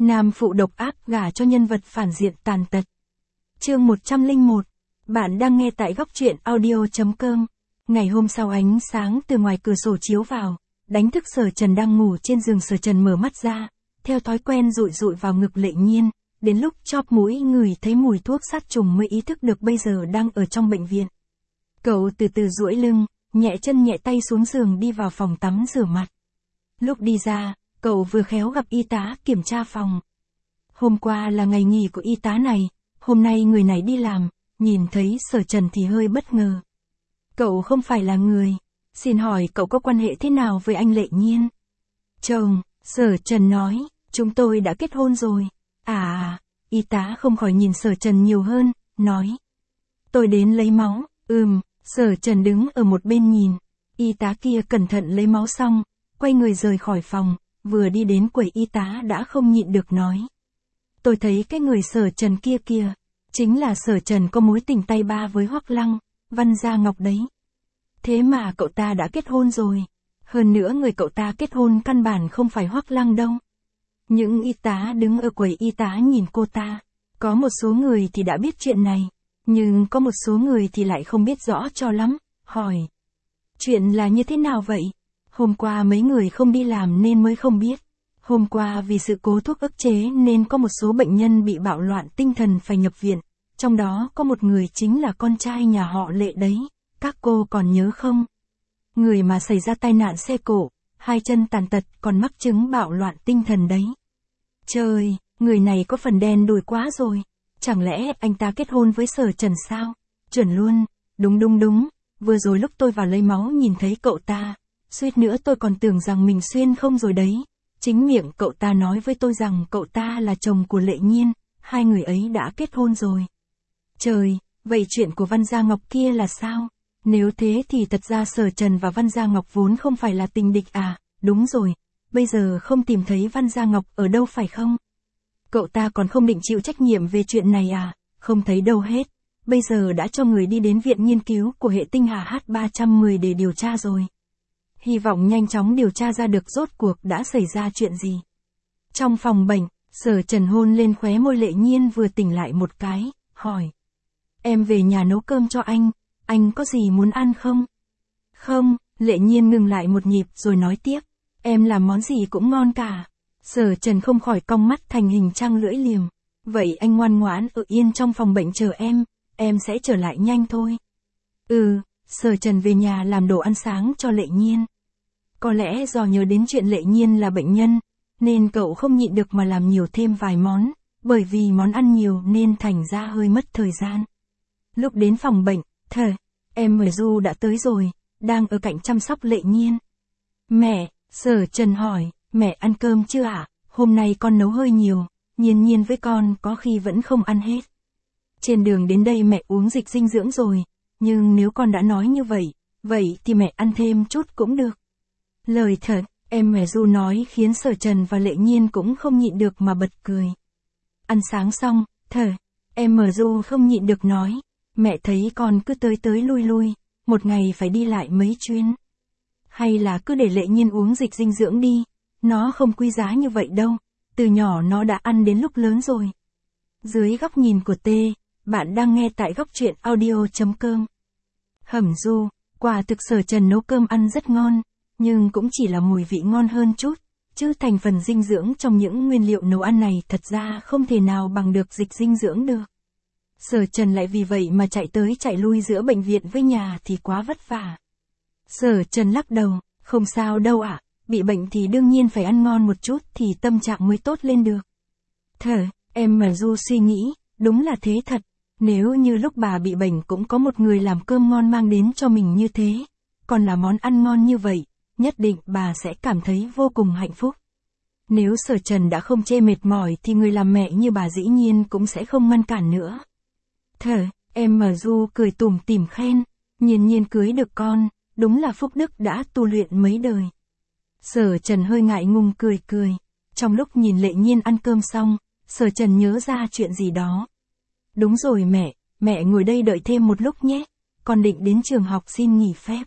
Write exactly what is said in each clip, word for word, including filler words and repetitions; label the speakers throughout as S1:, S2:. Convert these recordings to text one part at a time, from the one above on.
S1: Nam phụ độc ác gả cho nhân vật phản diện tàn tật. Chương một trăm lẻ một. Bạn đang nghe tại góc truyện audio chấm com. Ngày hôm sau ánh sáng từ ngoài cửa sổ chiếu vào, đánh thức Sở Trần đang ngủ trên giường. Sở Trần mở mắt ra, theo thói quen dụi dụi vào ngực Lệ Nhiên, đến lúc chóp mũi ngửi thấy mùi thuốc sát trùng mới ý thức được bây giờ đang ở trong bệnh viện. Cậu từ từ duỗi lưng, nhẹ chân nhẹ tay xuống giường đi vào phòng tắm rửa mặt. Lúc đi ra, cậu vừa khéo gặp y tá kiểm tra phòng. Hôm qua là ngày nghỉ của y tá này, hôm nay người này đi làm, nhìn thấy Sở Trần thì hơi bất ngờ. Cậu không phải là người, xin hỏi cậu có quan hệ thế nào với anh Lệ Nhiên? Chồng, Sở Trần nói, chúng tôi đã kết hôn rồi. À, y tá không khỏi nhìn Sở Trần nhiều hơn, nói. Tôi đến lấy máu, ừm, Sở Trần đứng ở một bên nhìn. Y tá kia cẩn thận lấy máu xong, quay người rời khỏi phòng, vừa đi đến quầy y tá đã không nhịn được nói. Tôi thấy cái người Sở Trần kia kìa, chính là Sở Trần có mối tình tay ba với Hoắc Lăng, Văn Gia Ngọc đấy. Thế mà cậu ta đã kết hôn rồi. Hơn nữa người cậu ta kết hôn căn bản không phải Hoắc Lăng đâu. Những y tá đứng ở quầy y tá nhìn cô ta. Có một số người thì đã biết chuyện này, nhưng có một số người thì lại không biết rõ cho lắm, hỏi. Chuyện là như thế nào vậy? Hôm qua mấy người không đi làm nên mới không biết. Hôm qua vì sự cố thuốc ức chế nên có một số bệnh nhân bị bạo loạn tinh thần phải nhập viện. Trong đó có một người chính là con trai nhà họ Lệ đấy. Các cô còn nhớ không? Người mà xảy ra tai nạn xe cộ, hai chân tàn tật còn mắc chứng bạo loạn tinh thần đấy. Trời, người này có phần đen đủi quá rồi. Chẳng lẽ anh ta kết hôn với Sở Trần sao? Chuẩn luôn, đúng đúng đúng. Vừa rồi lúc tôi vào lấy máu nhìn thấy cậu ta, suýt nữa tôi còn tưởng rằng mình xuyên không rồi đấy. Chính miệng cậu ta nói với tôi rằng cậu ta là chồng của Lệ Nhiên, hai người ấy đã kết hôn rồi. Trời, vậy chuyện của Văn Gia Ngọc kia là sao? Nếu thế thì thật ra Sở Trần và Văn Gia Ngọc vốn không phải là tình địch à? Đúng rồi, bây giờ không tìm thấy Văn Gia Ngọc ở đâu phải không? Cậu ta còn không định chịu trách nhiệm về chuyện này à? Không thấy đâu hết. Bây giờ đã cho người đi đến viện nghiên cứu của hệ tinh hà H ba trăm mười để điều tra rồi. Hy vọng nhanh chóng điều tra ra được rốt cuộc đã xảy ra chuyện gì. Trong phòng bệnh, Sở Trần hôn lên khóe môi Lệ Nhiên vừa tỉnh lại một cái, hỏi. Em về nhà nấu cơm cho anh, anh có gì muốn ăn không? Không, Lệ Nhiên ngừng lại một nhịp rồi nói tiếp. Em làm món gì cũng ngon cả. Sở Trần không khỏi cong mắt thành hình trăng lưỡi liềm. Vậy anh ngoan ngoãn ở yên trong phòng bệnh chờ em, em sẽ trở lại nhanh thôi. Ừ, Sở Trần về nhà làm đồ ăn sáng cho Lệ Nhiên. Có lẽ do nhớ đến chuyện Lệ Nhiên là bệnh nhân, nên cậu không nhịn được mà làm nhiều thêm vài món, bởi vì món ăn nhiều nên thành ra hơi mất thời gian. Lúc đến phòng bệnh, thờ, em ở Du đã tới rồi, đang ở cạnh chăm sóc Lệ Nhiên. Mẹ, Sở Trần hỏi, mẹ ăn cơm chưa ạ? À? Hôm nay con nấu hơi nhiều, Nhiên Nhiên với con có khi vẫn không ăn hết. Trên đường đến đây mẹ uống dịch dinh dưỡng rồi, nhưng nếu con đã nói như vậy, vậy thì mẹ ăn thêm chút cũng được. Lời thật, em mẹ Du nói khiến Sở Trần và Lệ Nhiên cũng không nhịn được mà bật cười. Ăn sáng xong, thờ, em mẹ Du không nhịn được nói, mẹ thấy con cứ tới tới lui lui, một ngày phải đi lại mấy chuyến. Hay là cứ để Lệ Nhiên uống dịch dinh dưỡng đi, nó không quý giá như vậy đâu, từ nhỏ nó đã ăn đến lúc lớn rồi. Dưới góc nhìn của T, bạn đang nghe tại góc truyện audio chấm com. Hẩm Du, quả thực Sở Trần nấu cơm ăn rất ngon, nhưng cũng chỉ là mùi vị ngon hơn chút, chứ thành phần dinh dưỡng trong những nguyên liệu nấu ăn này thật ra không thể nào bằng được dịch dinh dưỡng được. Sở Trần lại vì vậy mà chạy tới chạy lui giữa bệnh viện với nhà thì quá vất vả. Sở Trần lắc đầu, không sao đâu ạ, à, bị bệnh thì đương nhiên phải ăn ngon một chút thì tâm trạng mới tốt lên được. Thở, em mà Du suy nghĩ, đúng là thế thật, nếu như lúc bà bị bệnh cũng có một người làm cơm ngon mang đến cho mình như thế, còn là món ăn ngon như vậy, nhất định bà sẽ cảm thấy vô cùng hạnh phúc. Nếu Sở Trần đã không chê mệt mỏi thì người làm mẹ như bà dĩ nhiên cũng sẽ không ngăn cản nữa. Thở, em mà Du cười tủm tỉm khen, Nhiên Nhiên cưới được con, đúng là phúc đức đã tu luyện mấy đời. Sở Trần hơi ngại ngùng cười cười, trong lúc nhìn Lệ Nhiên ăn cơm xong, Sở Trần nhớ ra chuyện gì đó. Đúng rồi mẹ, mẹ ngồi đây đợi thêm một lúc nhé, con định đến trường học xin nghỉ phép.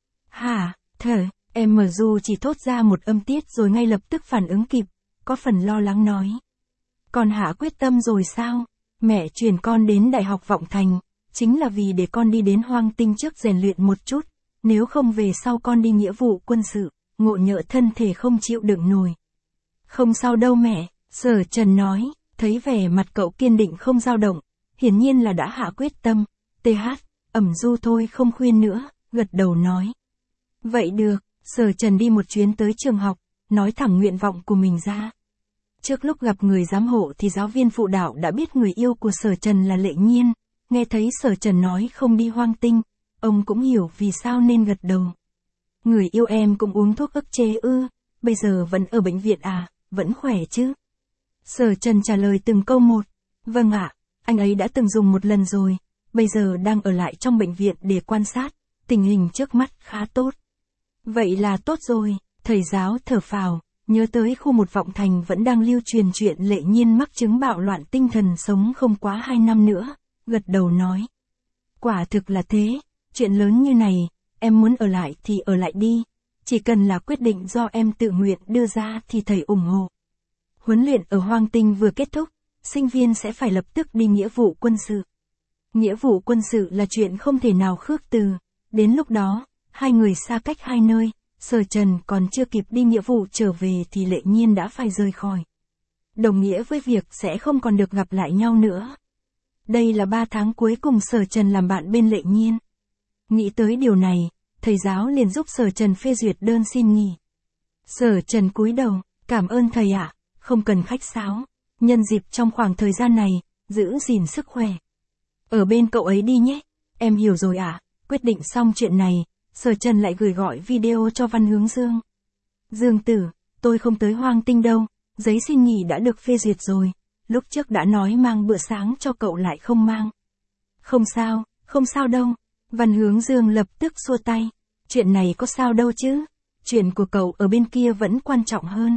S1: Hả, thở, em mà Du chỉ thốt ra một âm tiết rồi ngay lập tức phản ứng kịp, có phần lo lắng nói. Con hạ quyết tâm rồi sao? Mẹ chuyển con đến Đại học Vọng Thành, chính là vì để con đi đến Hoang Tinh trước rèn luyện một chút, nếu không về sau con đi nghĩa vụ quân sự, ngộ nhỡ thân thể không chịu đựng nổi. Không sao đâu mẹ, Sở Trần nói, thấy vẻ mặt cậu kiên định không dao động, hiển nhiên là đã hạ quyết tâm. tê hát, Ẩm Du thôi không khuyên nữa, gật đầu nói. Vậy được, Sở Trần đi một chuyến tới trường học, nói thẳng nguyện vọng của mình ra. Trước lúc gặp người giám hộ thì giáo viên phụ đạo đã biết người yêu của Sở Trần là Lệ Nhiên, nghe thấy Sở Trần nói không đi Hoang Tinh, ông cũng hiểu vì sao nên gật đầu. Người yêu em cũng uống thuốc ức chế ư, bây giờ vẫn ở bệnh viện à, vẫn khỏe chứ? Sở Trần trả lời từng câu một. Vâng ạ, anh ấy đã từng dùng một lần rồi, bây giờ đang ở lại trong bệnh viện để quan sát, tình hình trước mắt khá tốt. Vậy là tốt rồi, thầy giáo thở phào, nhớ tới khu một Vọng Thành vẫn đang lưu truyền chuyện Lệ Nhiên mắc chứng bạo loạn tinh thần sống không quá hai năm nữa, gật đầu nói. Quả thực là thế, chuyện lớn như này, em muốn ở lại thì ở lại đi, chỉ cần là quyết định do em tự nguyện đưa ra thì thầy ủng hộ. Huấn luyện ở Hoang Tinh vừa kết thúc, sinh viên sẽ phải lập tức đi nghĩa vụ quân sự. Nghĩa vụ quân sự là chuyện không thể nào khước từ, đến lúc đó, hai người xa cách hai nơi, Sở Trần còn chưa kịp đi nghĩa vụ trở về thì Lệ Nhiên đã phải rời khỏi. Đồng nghĩa với việc sẽ không còn được gặp lại nhau nữa. Đây là ba tháng cuối cùng Sở Trần làm bạn bên Lệ Nhiên. Nghĩ tới điều này, thầy giáo liền giúp Sở Trần phê duyệt đơn xin nghỉ. Sở Trần cúi đầu, cảm ơn thầy ạ, không cần khách sáo, nhân dịp trong khoảng thời gian này, giữ gìn sức khỏe. Ở bên cậu ấy đi nhé, em hiểu rồi ạ, quyết định xong chuyện này, Sở Trần lại gửi gọi video cho Văn Hướng Dương. Dương tử, tôi không tới Hoang Tinh đâu, giấy xin nghỉ đã được phê duyệt rồi, lúc trước đã nói mang bữa sáng cho cậu lại không mang. Không sao, không sao đâu, Văn Hướng Dương lập tức xua tay, chuyện này có sao đâu chứ, chuyện của cậu ở bên kia vẫn quan trọng hơn.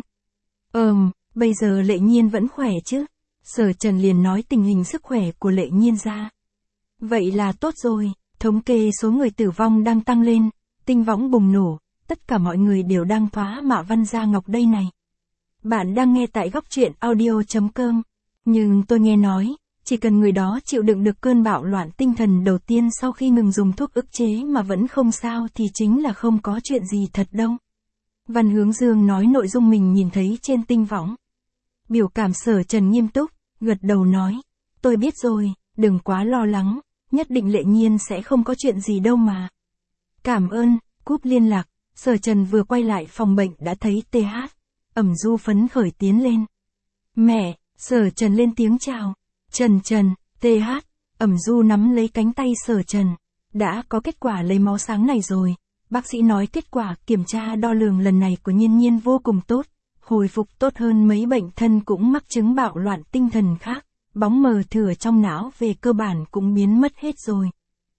S1: Ừm, bây giờ Lệ Nhiên vẫn khỏe chứ, Sở Trần liền nói tình hình sức khỏe của Lệ Nhiên ra. Vậy là tốt rồi, thống kê số người tử vong đang tăng lên, tinh võng bùng nổ, tất cả mọi người đều đang thoá mạ Văn Gia Ngọc đây này. Bạn đang nghe tại góc truyện audio chấm com, nhưng tôi nghe nói, chỉ cần người đó chịu đựng được cơn bạo loạn tinh thần đầu tiên sau khi ngừng dùng thuốc ức chế mà vẫn không sao thì chính là không có chuyện gì thật đâu. Văn Hướng Dương nói nội dung mình nhìn thấy trên tinh võng. Biểu cảm Sở Trần nghiêm túc, gật đầu nói, tôi biết rồi, đừng quá lo lắng, nhất định Lệ Nhiên sẽ không có chuyện gì đâu mà. Cảm ơn, cúp liên lạc, Sở Trần vừa quay lại phòng bệnh đã thấy tê hát, Ẩm Du phấn khởi tiến lên. Mẹ, Sở Trần lên tiếng chào, Trần Trần, tê hát, Ẩm Du nắm lấy cánh tay Sở Trần, đã có kết quả lấy máu sáng này rồi, bác sĩ nói kết quả kiểm tra đo lường lần này của Nhiên Nhiên vô cùng tốt, hồi phục tốt hơn mấy bệnh thân cũng mắc chứng bạo loạn tinh thần khác, bóng mờ thừa trong não về cơ bản cũng biến mất hết rồi.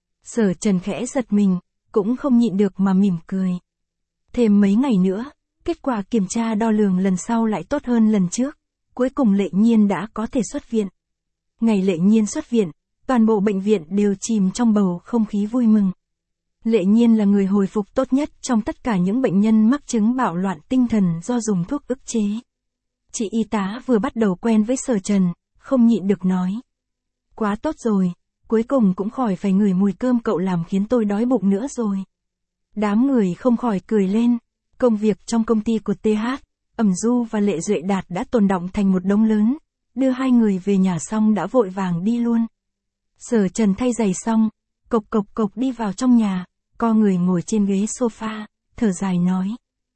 S1: Sở Trần khẽ giật mình, cũng không nhịn được mà mỉm cười. Thêm mấy ngày nữa, kết quả kiểm tra đo lường lần sau lại tốt hơn lần trước, cuối cùng Lệ Nhiên đã có thể xuất viện. Ngày Lệ Nhiên xuất viện, toàn bộ bệnh viện đều chìm trong bầu không khí vui mừng. Lệ Nhiên là người hồi phục tốt nhất trong tất cả những bệnh nhân mắc chứng bạo loạn tinh thần do dùng thuốc ức chế. Chị y tá vừa bắt đầu quen với Sở Trần, không nhịn được nói. Quá tốt rồi, cuối cùng cũng khỏi phải ngửi mùi cơm cậu làm khiến tôi đói bụng nữa rồi. Đám người không khỏi cười lên, công việc trong công ty của tê hát, Ẩm Du và Lệ Duệ Đạt đã tồn đọng thành một đống lớn, đưa hai người về nhà xong đã vội vàng đi luôn. Sở Trần thay giày xong, cộc cộc cộc đi vào trong nhà, co người ngồi trên ghế sofa, thở dài nói.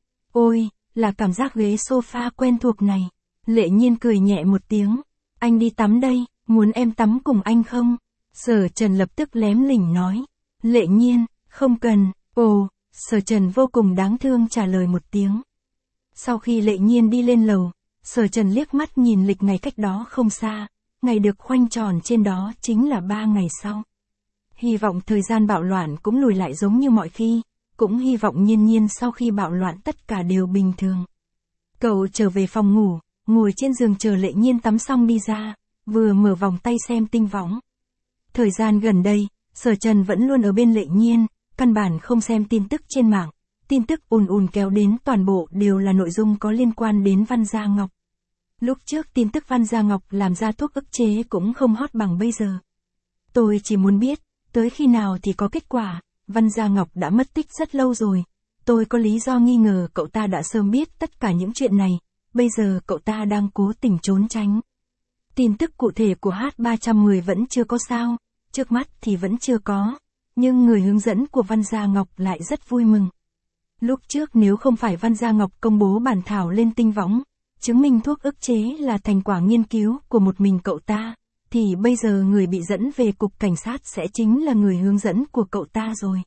S1: Ôi, là cảm giác ghế sofa quen thuộc này. Lệ Nhiên cười nhẹ một tiếng, anh đi tắm đây, muốn em tắm cùng anh không? Sở Trần lập tức lém lỉnh nói. Lệ Nhiên, không cần, ồ, Sở Trần vô cùng đáng thương trả lời một tiếng. Sau khi Lệ Nhiên đi lên lầu, Sở Trần liếc mắt nhìn lịch ngày cách đó không xa, ngày được khoanh tròn trên đó chính là ba ngày sau. Hy vọng thời gian bạo loạn cũng lùi lại giống như mọi khi, cũng hy vọng Nhiên Nhiên sau khi bạo loạn tất cả đều bình thường. Cậu trở về phòng ngủ, ngồi trên giường chờ Lệ Nhiên tắm xong đi ra, vừa mở vòng tay xem tinh võng. Thời gian gần đây, Sở Trần vẫn luôn ở bên Lệ Nhiên, căn bản không xem tin tức trên mạng, tin tức ùn ùn kéo đến toàn bộ đều là nội dung có liên quan đến Văn Gia Ngọc. Lúc trước tin tức Văn Gia Ngọc làm ra thuốc ức chế cũng không hot bằng bây giờ. Tôi chỉ muốn biết, tới khi nào thì có kết quả. Văn Gia Ngọc đã mất tích rất lâu rồi. Tôi có lý do nghi ngờ cậu ta đã sớm biết tất cả những chuyện này. Bây giờ cậu ta đang cố tình trốn tránh. Tin tức cụ thể của H ba trăm mười vẫn chưa có sao. Trước mắt thì vẫn chưa có. Nhưng người hướng dẫn của Văn Gia Ngọc lại rất vui mừng. Lúc trước nếu không phải Văn Gia Ngọc công bố bản thảo lên tinh võng, chứng minh thuốc ức chế là thành quả nghiên cứu của một mình cậu ta, thì bây giờ người bị dẫn về cục cảnh sát sẽ chính là người hướng dẫn của cậu ta rồi.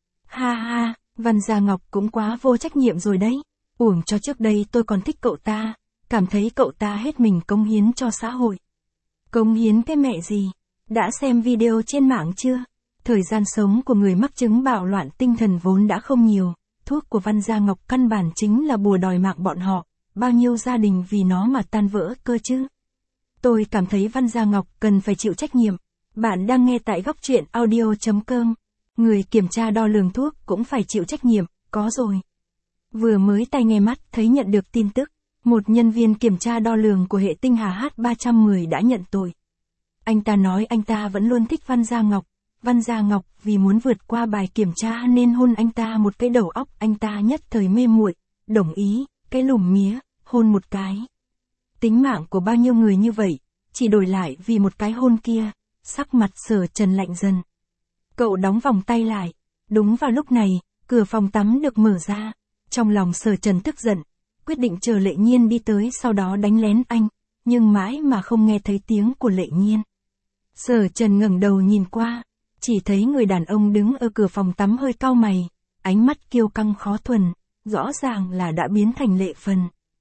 S1: Ha ha, Văn Gia Ngọc cũng quá vô trách nhiệm rồi đấy. Uổng cho trước đây tôi còn thích cậu ta, cảm thấy cậu ta hết mình cống hiến cho xã hội. Cống hiến cái mẹ gì? Đã xem video trên mạng chưa? Thời gian sống của người mắc chứng bạo loạn tinh thần vốn đã không nhiều, thuốc của Văn Gia Ngọc căn bản chính là bùa đòi mạng bọn họ, bao nhiêu gia đình vì nó mà tan vỡ cơ chứ. Tôi cảm thấy Văn Gia Ngọc cần phải chịu trách nhiệm. Bạn đang nghe tại góc truyện audio chấm com. Người kiểm tra đo lường thuốc cũng phải chịu trách nhiệm, có rồi. Vừa mới tai nghe mắt thấy nhận được tin tức, một nhân viên kiểm tra đo lường của hệ tinh hà H ba trăm mười đã nhận tội. Anh ta nói anh ta vẫn luôn thích Văn Gia Ngọc. Văn Gia Ngọc vì muốn vượt qua bài kiểm tra nên hôn anh ta một cái đầu óc, anh ta nhất thời mê muội, đồng ý, cái lùm mía, hôn một cái. Tính mạng của bao nhiêu người như vậy, chỉ đổi lại vì một cái hôn kia, sắc mặt Sở Trần lạnh dần. Cậu đóng vòng tay lại, đúng vào lúc này, cửa phòng tắm được mở ra, trong lòng Sở Trần tức giận, quyết định chờ Lệ Nhiên đi tới sau đó đánh lén anh, nhưng mãi mà không nghe thấy tiếng của Lệ Nhiên. Sở Trần ngẩng đầu nhìn qua, chỉ thấy người đàn ông đứng ở cửa phòng tắm hơi cau mày, ánh mắt kiêu căng khó thuần, rõ ràng là đã biến thành Lệ Phần.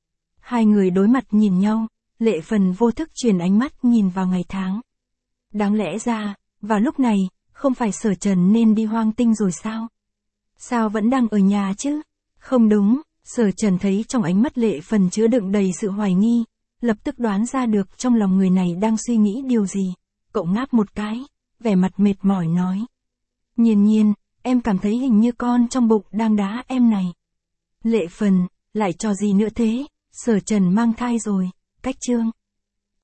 S1: Hai người đối mặt nhìn nhau, Lệ Phần vô thức truyền ánh mắt nhìn vào ngày tháng. Đáng lẽ ra, vào lúc này, không phải Sở Trần nên đi hoang tinh rồi sao? Sao vẫn đang ở nhà chứ? Không đúng, Sở Trần thấy trong ánh mắt Lệ Phần chứa đựng đầy sự hoài nghi, lập tức đoán ra được trong lòng người này đang suy nghĩ điều gì. Cậu ngáp một cái, vẻ mặt mệt mỏi nói. Nhiên Nhiên, em cảm thấy hình như con trong bụng đang đá em này. Lệ Phần, lại trò gì nữa thế? Sở Trần mang thai rồi, cách chương.